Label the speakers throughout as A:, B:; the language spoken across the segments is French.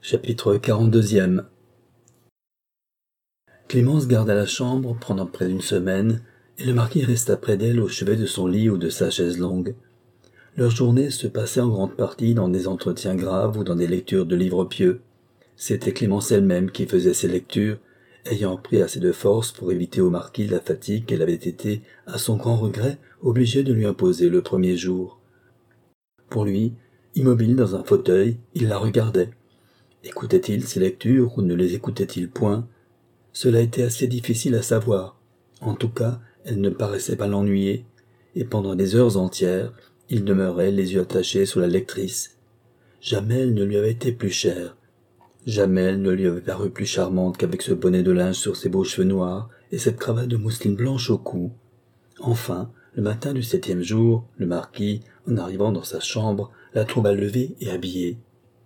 A: Chapitre 42e. Clémence garda la chambre pendant près d'une semaine, et le marquis resta près d'elle au chevet de son lit ou de sa chaise longue. Leur journée se passait en grande partie dans des entretiens graves ou dans des lectures de livres pieux. C'était Clémence elle-même qui faisait ces lectures, ayant pris assez de force pour éviter au marquis la fatigue qu'elle avait été, à son grand regret, obligée de lui imposer le premier jour. Pour lui, immobile dans un fauteuil, il la regardait. Écoutait-il ses lectures ou ne les écoutait-il point? Cela était assez difficile à savoir. En tout cas, elle ne paraissait pas l'ennuyer, et pendant des heures entières, il demeurait les yeux attachés sur la lectrice. Jamais elle ne lui avait été plus chère. Jamais elle ne lui avait paru plus charmante qu'avec ce bonnet de linge sur ses beaux cheveux noirs et cette cravate de mousseline blanche au cou. Enfin, le matin du 7e jour, le marquis, en arrivant dans sa chambre, la trouva levée et habillée.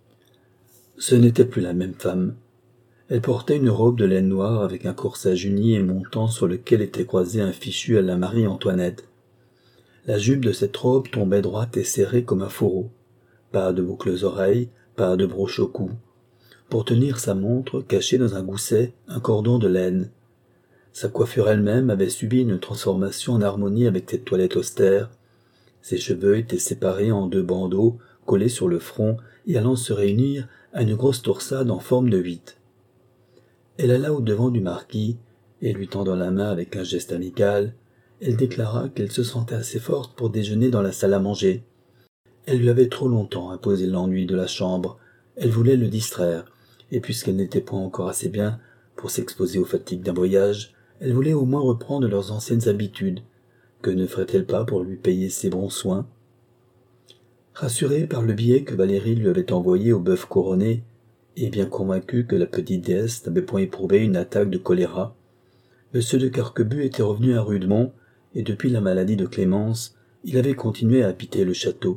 A: Ce n'était plus la même femme. Elle portait une robe de laine noire avec un corsage uni et montant sur lequel était croisé un fichu à la Marie-Antoinette. La jupe de cette robe tombait droite et serrée comme un fourreau. Pas de boucles aux oreilles, pas de broche au cou. Pour tenir sa montre, cachée dans un gousset, un cordon de laine. Sa coiffure elle-même avait subi une transformation en harmonie avec cette toilette austère. Ses cheveux étaient séparés en 2 bandeaux, collés sur le front et allant se réunir à une grosse torsade en forme de 8. Elle alla au-devant du marquis, et lui tendant la main avec un geste amical, elle déclara qu'elle se sentait assez forte pour déjeuner dans la salle à manger. Elle lui avait trop longtemps imposé l'ennui de la chambre, elle voulait le distraire, et puisqu'elle n'était point encore assez bien pour s'exposer aux fatigues d'un voyage, elle voulait au moins reprendre leurs anciennes habitudes. Que ne ferait-elle pas pour lui payer ses bons soins? Rassurée par le billet que Valérie lui avait envoyé au bœuf couronné, et bien convaincu que la petite déesse n'avait point éprouvé une attaque de choléra, M. de Carquebus était revenu à Rudemont, et depuis la maladie de Clémence, il avait continué à habiter le château.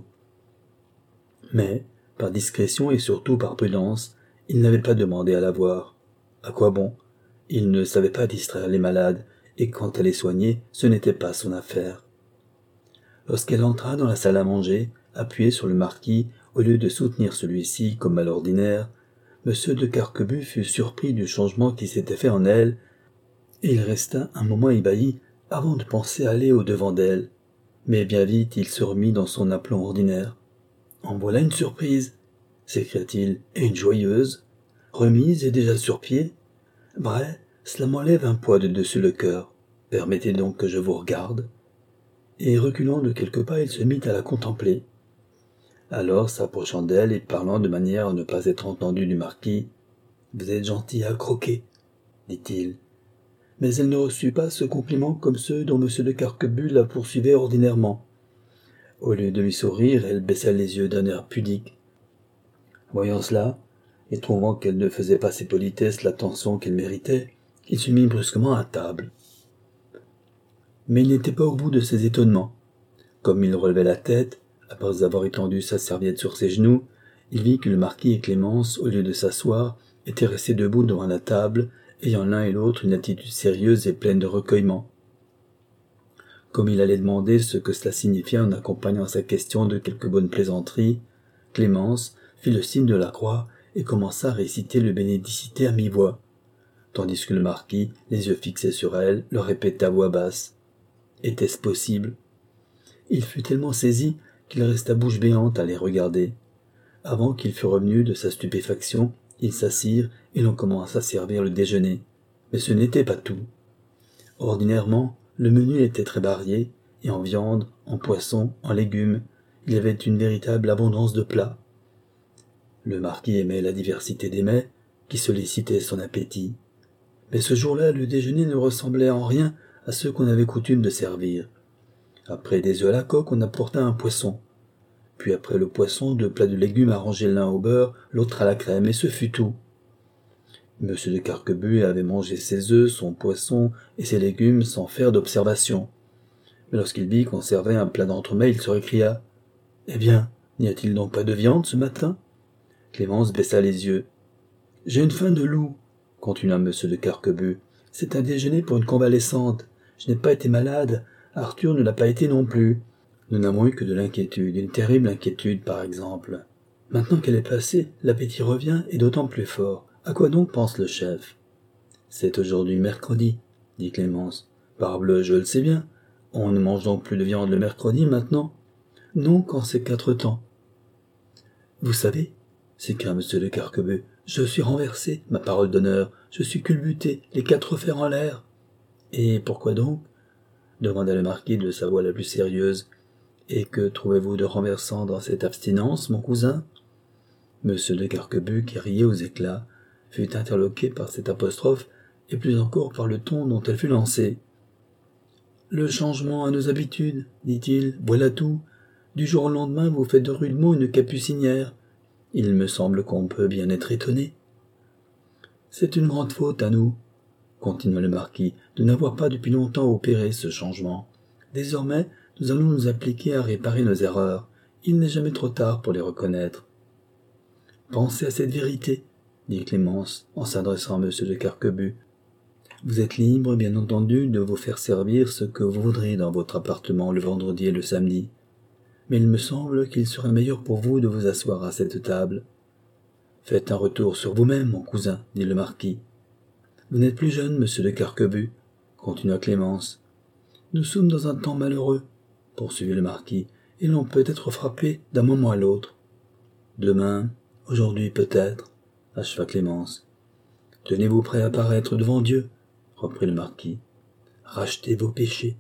A: Mais, par discrétion et surtout par prudence, il n'avait pas demandé à la voir. À quoi bon? Il ne savait pas distraire les malades, et quant à les soigner, ce n'était pas son affaire. Lorsqu'elle entra dans la salle à manger, appuyée sur le marquis, au lieu de soutenir celui-ci comme à l'ordinaire, M. de Carquebus fut surpris du changement qui s'était fait en elle, et il resta un moment ébahi avant de penser aller au-devant d'elle. Mais bien vite il se remit dans son aplomb ordinaire. « En voilà une surprise !» s'écria-t-il, « et une joyeuse. Remise et déjà sur pied. Bref, cela m'enlève un poids de dessus le cœur. Permettez donc que je vous regarde. » Et reculant de quelques pas, il se mit à la contempler. Alors, s'approchant d'elle et parlant de manière à ne pas être entendu du marquis, « Vous êtes gentil à croquer, dit-il. » Mais elle ne reçut pas ce compliment comme ceux dont M. de Carquebus la poursuivait ordinairement. Au lieu de lui sourire, elle baissa les yeux d'un air pudique. Voyant cela, et trouvant qu'elle ne faisait pas ses politesses l'attention qu'elle méritait, il se mit brusquement à table. Mais il n'était pas au bout de ses étonnements. Comme il relevait la tête, après avoir étendu sa serviette sur ses genoux, il vit que le marquis et Clémence, au lieu de s'asseoir, étaient restés debout devant la table, ayant l'un et l'autre une attitude sérieuse et pleine de recueillement. Comme il allait demander ce que cela signifiait en accompagnant sa question de quelques bonnes plaisanteries, Clémence fit le signe de la croix et commença à réciter le Bénédicité à mi-voix, tandis que le marquis, les yeux fixés sur elle, le répétait à voix basse. Était-ce possible? Il fut tellement saisi qu'il resta bouche béante à les regarder. Avant qu'il fût revenu de sa stupéfaction, ils s'assirent et l'on commença à servir le déjeuner. Mais ce n'était pas tout. Ordinairement, le menu était très varié, et en viande, en poisson, en légumes, il y avait une véritable abondance de plats. Le marquis aimait la diversité des mets, qui sollicitaient son appétit. Mais ce jour-là, le déjeuner ne ressemblait en rien à ceux qu'on avait coutume de servir. Après des œufs à la coque, on apporta un poisson. Puis après le poisson, 2 plats de légumes arrangés l'un au beurre, l'autre à la crème, et ce fut tout. M. de Carquebus avait mangé ses œufs, son poisson et ses légumes sans faire d'observation. Mais lorsqu'il vit qu'on servait un plat d'entremets, il se récria. « Eh bien, n'y a-t-il donc pas de viande ce matin ?» Clémence baissa les yeux. « J'ai une faim de loup, » continua M. de Carquebus. « C'est un déjeuner pour une convalescente. Je n'ai pas été malade. Arthur ne l'a pas été non plus. Nous n'avons eu que de l'inquiétude, une terrible inquiétude, par exemple. » Maintenant qu'elle est passée, l'appétit revient et d'autant plus fort. À quoi donc pense le chef? C'est aujourd'hui mercredi, dit Clémence. Parbleu, je le sais bien. On ne mange donc plus de viande le mercredi maintenant? Non, quand c'est 4 temps. Vous savez, s'écria M. de Carquebue, je suis renversé, ma parole d'honneur, je suis culbuté, les 4 fers en l'air. Et pourquoi donc? Demanda le marquis de sa voix la plus sérieuse. Et que trouvez-vous de renversant dans cette abstinence, mon cousin? M. de Carquebue, qui riait aux éclats, fut interloqué par cette apostrophe, et plus encore par le ton dont elle fut lancée. Le changement à nos habitudes, dit-il, voilà tout. Du jour au lendemain, vous faites rudement une capucinière. Il me semble qu'on peut bien être étonné. C'est une grande faute à nous, continua le marquis, de n'avoir pas depuis longtemps opéré ce changement. Désormais, nous allons nous appliquer à réparer nos erreurs. Il n'est jamais trop tard pour les reconnaître. Pensez à cette vérité, dit Clémence, en s'adressant à M. de Carquebue. Vous êtes libre, bien entendu, de vous faire servir ce que vous voudrez dans votre appartement le vendredi et le samedi. Mais il me semble qu'il serait meilleur pour vous de vous asseoir à cette table. Faites un retour sur vous-même, mon cousin, dit le marquis. Vous n'êtes plus jeune, monsieur de Carquebue, continua Clémence. Nous sommes dans un temps malheureux, poursuivit le marquis, et l'on peut être frappé d'un moment à l'autre. Demain, aujourd'hui peut-être, acheva Clémence. Tenez-vous prêt à paraître devant Dieu, reprit le marquis. Rachetez vos péchés.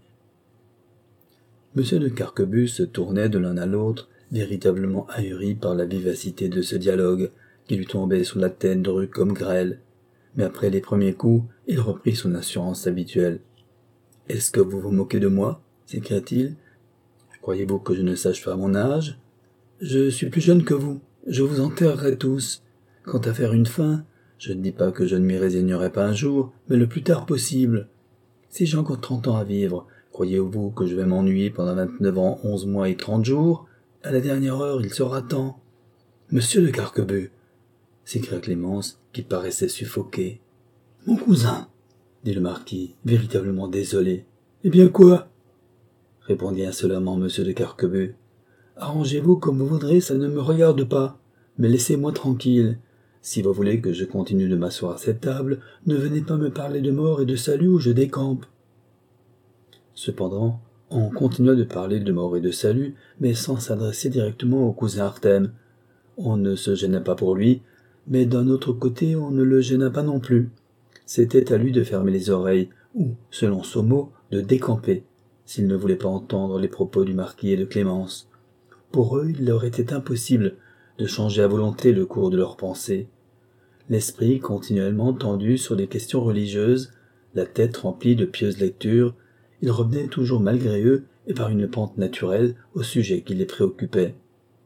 A: Monsieur de Carquebue se tournait de l'un à l'autre, véritablement ahuri par la vivacité de ce dialogue, qui lui tombait sur la tête drue comme grêle. Mais après les premiers coups, il reprit son assurance habituelle. « Est-ce que vous vous moquez de moi » s'écria-t-il. « Croyez-vous que je ne sache pas mon âge ? Je suis plus jeune que vous, je vous enterrerai tous. Quant à faire une fin, je ne dis pas que je ne m'y résignerai pas un jour, mais le plus tard possible. Si j'ai encore 30 ans à vivre, croyez-vous que je vais m'ennuyer pendant 29 ans, 11 mois et 30 jours ? À la dernière heure, il sera temps. »« Monsieur de Carquebue » s'écria Clémence, qui paraissait suffoquée. « Mon cousin » dit le marquis, véritablement désolé. « Eh bien quoi ?» répondit insolemment M. de Carquebue. « Arrangez-vous comme vous voudrez, ça ne me regarde pas. Mais laissez-moi tranquille. Si vous voulez que je continue de m'asseoir à cette table, ne venez pas me parler de mort et de salut où je décampe. » Cependant, on continua de parler de mort et de salut, mais sans s'adresser directement au cousin Artème. On ne se gêna pas pour lui, mais d'un autre côté on ne le gêna pas non plus. C'était à lui de fermer les oreilles, ou, selon son mot, de décamper, s'il ne voulait pas entendre les propos du marquis et de Clémence. Pour eux, il leur était impossible de changer à volonté le cours de leurs pensées. L'esprit continuellement tendu sur des questions religieuses, la tête remplie de pieuses lectures, ils revenaient toujours malgré eux et par une pente naturelle au sujet qui les préoccupait.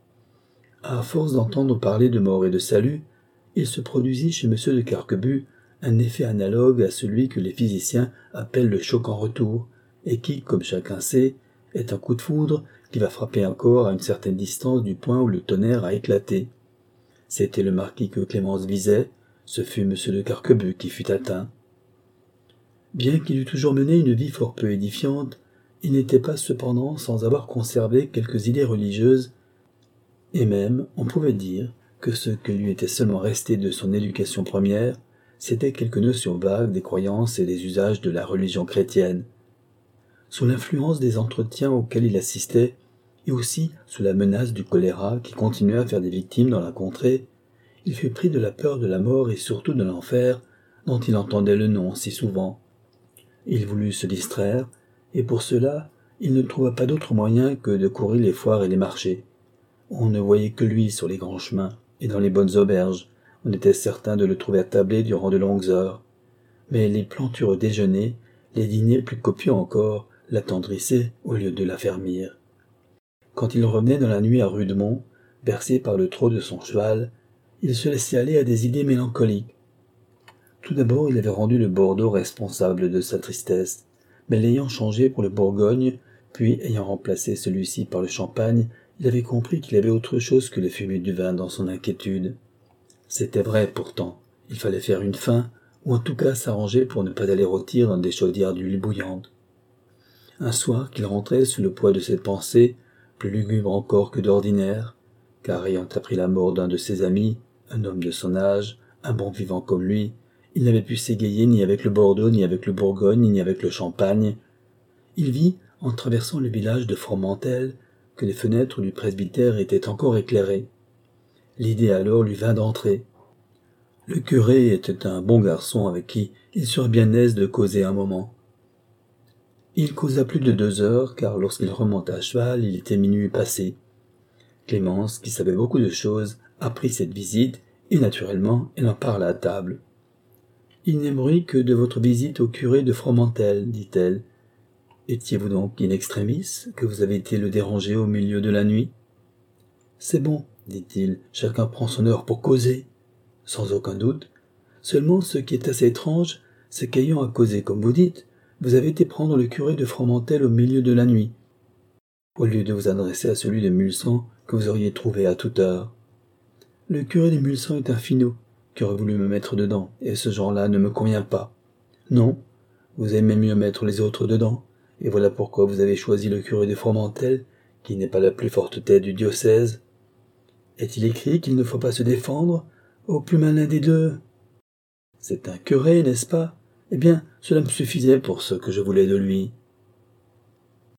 A: À force d'entendre parler de mort et de salut, il se produisit chez M. de Carquebue un effet analogue à celui que les physiciens appellent le choc en retour, et qui, comme chacun sait, est un coup de foudre qui va frapper un corps à une certaine distance du point où le tonnerre a éclaté. C'était le marquis que Clémence visait, ce fut M. de Carquebue qui fut atteint. Bien qu'il eût toujours mené une vie fort peu édifiante, il n'était pas cependant sans avoir conservé quelques idées religieuses, et même, on pouvait dire, que ce que lui était seulement resté de son éducation première, c'était quelques notions vagues des croyances et des usages de la religion chrétienne. Sous l'influence des entretiens auxquels il assistait, et aussi sous la menace du choléra qui continuait à faire des victimes dans la contrée, il fut pris de la peur de la mort et surtout de l'enfer, dont il entendait le nom si souvent. Il voulut se distraire, et pour cela, il ne trouva pas d'autre moyen que de courir les foires et les marchés. On ne voyait que lui sur les grands chemins et dans les bonnes auberges. On était certain de le trouver attablé durant de longues heures. Mais les plantureux déjeuners, les dîners plus copieux encore, l'attendrissaient au lieu de l'affermir. Quand il revenait dans la nuit à Rudemont, bercé par le trot de son cheval, il se laissait aller à des idées mélancoliques. Tout d'abord, il avait rendu le Bordeaux responsable de sa tristesse, mais l'ayant changé pour le Bourgogne, puis ayant remplacé celui-ci par le Champagne, il avait compris qu'il avait autre chose que le fumet du vin dans son inquiétude. C'était vrai, pourtant. Il fallait faire une fin, ou en tout cas s'arranger pour ne pas aller rôtir dans des chaudières d'huile bouillante. Un soir qu'il rentrait sous le poids de cette pensée, plus lugubre encore que d'ordinaire, car ayant appris la mort d'un de ses amis, un homme de son âge, un bon vivant comme lui, il n'avait pu s'égayer ni avec le Bordeaux, ni avec le Bourgogne, ni avec le Champagne. Il vit, en traversant le village de Fromentel, que les fenêtres du presbytère étaient encore éclairées. L'idée alors lui vint d'entrer. Le curé était un bon garçon avec qui il serait bien aise de causer un moment. Il causa plus de 2 heures, car lorsqu'il remonta à cheval, il était minuit passé. Clémence, qui savait beaucoup de choses, apprit cette visite, et naturellement, elle en parla à table. « Il n'est bruit que de votre visite au curé de Fromentel, dit-elle. Étiez-vous donc in extremis, que vous avez été le déranger au milieu de la nuit ?»« C'est bon, dit-il, chacun prend son heure pour causer. »« Sans aucun doute. Seulement, ce qui est assez étrange, c'est qu'ayant à causer comme vous dites, vous avez été prendre le curé de Fromentel au milieu de la nuit, au lieu de vous adresser à celui de Mulsan que vous auriez trouvé à toute heure. Le curé de Mulsan est un finaud, qui aurait voulu me mettre dedans, et ce genre-là ne me convient pas. Non, vous aimez mieux mettre les autres dedans, et voilà pourquoi vous avez choisi le curé de Fromentel, qui n'est pas la plus forte tête du diocèse. Est-il écrit qu'il ne faut pas se défendre au plus malin des deux? C'est un curé, n'est-ce pas? Eh bien, cela me suffisait pour ce que je voulais de lui.